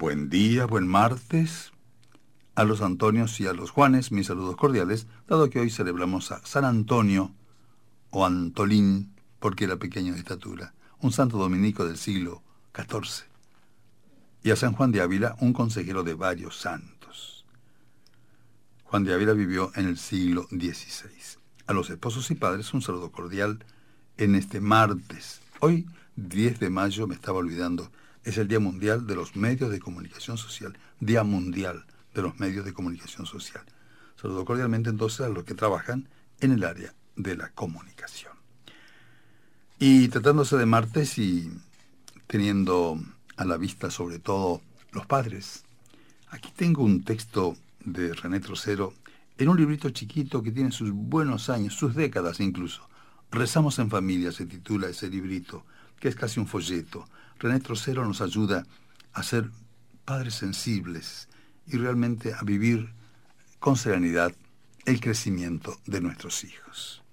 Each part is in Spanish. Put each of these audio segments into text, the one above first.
Buen día, buen martes. A los Antonios y a los Juanes, mis saludos cordiales, dado que hoy celebramos a San Antonio, o Antolín, porque era pequeño de estatura, un santo dominico del siglo XIV, y a San Juan de Ávila, un consejero de varios santos. Juan de Ávila vivió en el siglo XVI. A los esposos y padres, un saludo cordial en este martes. Hoy, 10 de mayo, me estaba olvidando, es el Día Mundial de los Medios de Comunicación Social. Día Mundial de los Medios de Comunicación Social. Saludo cordialmente entonces a los que trabajan en el área de la comunicación. Y tratándose de martes y teniendo a la vista sobre todo los padres, aquí tengo un texto de René Trocero en un librito chiquito que tiene sus buenos años, sus décadas incluso. Rezamos en familia, se titula ese librito, que es casi un folleto. René Trocero nos ayuda a ser padres sensibles y realmente a vivir con serenidad el crecimiento de nuestros hijos.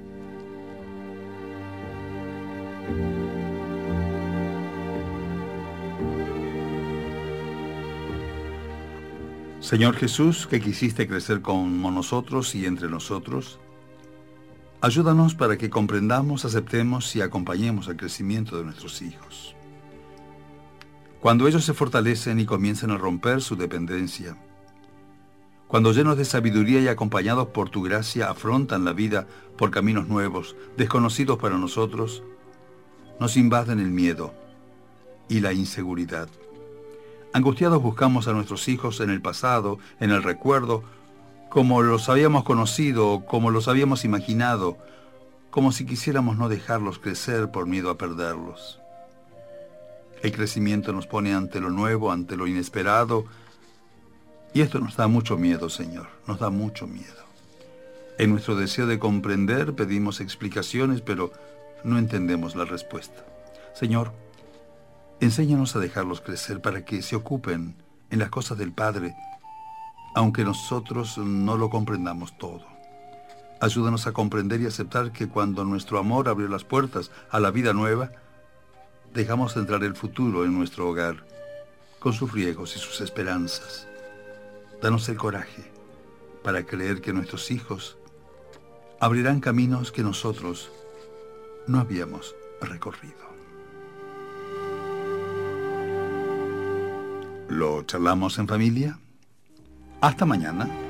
Señor Jesús, que quisiste crecer como nosotros y entre nosotros, ayúdanos para que comprendamos, aceptemos y acompañemos el crecimiento de nuestros hijos. Cuando ellos se fortalecen y comiencen a romper su dependencia, cuando llenos de sabiduría y acompañados por tu gracia afrontan la vida por caminos nuevos, desconocidos para nosotros, nos invaden el miedo y la inseguridad. Angustiados buscamos a nuestros hijos en el pasado, en el recuerdo, como los habíamos conocido, como los habíamos imaginado, como si quisiéramos no dejarlos crecer por miedo a perderlos. El crecimiento nos pone ante lo nuevo, ante lo inesperado, y esto nos da mucho miedo, Señor, nos da mucho miedo. En nuestro deseo de comprender pedimos explicaciones, pero no entendemos la respuesta. Señor, enséñanos a dejarlos crecer para que se ocupen en las cosas del Padre, aunque nosotros no lo comprendamos todo. Ayúdanos a comprender y aceptar que cuando nuestro amor abrió las puertas a la vida nueva, dejamos entrar el futuro en nuestro hogar, con sus riesgos y sus esperanzas. Danos el coraje para creer que nuestros hijos abrirán caminos que nosotros no habíamos recorrido. ¿Lo charlamos en familia? Hasta mañana.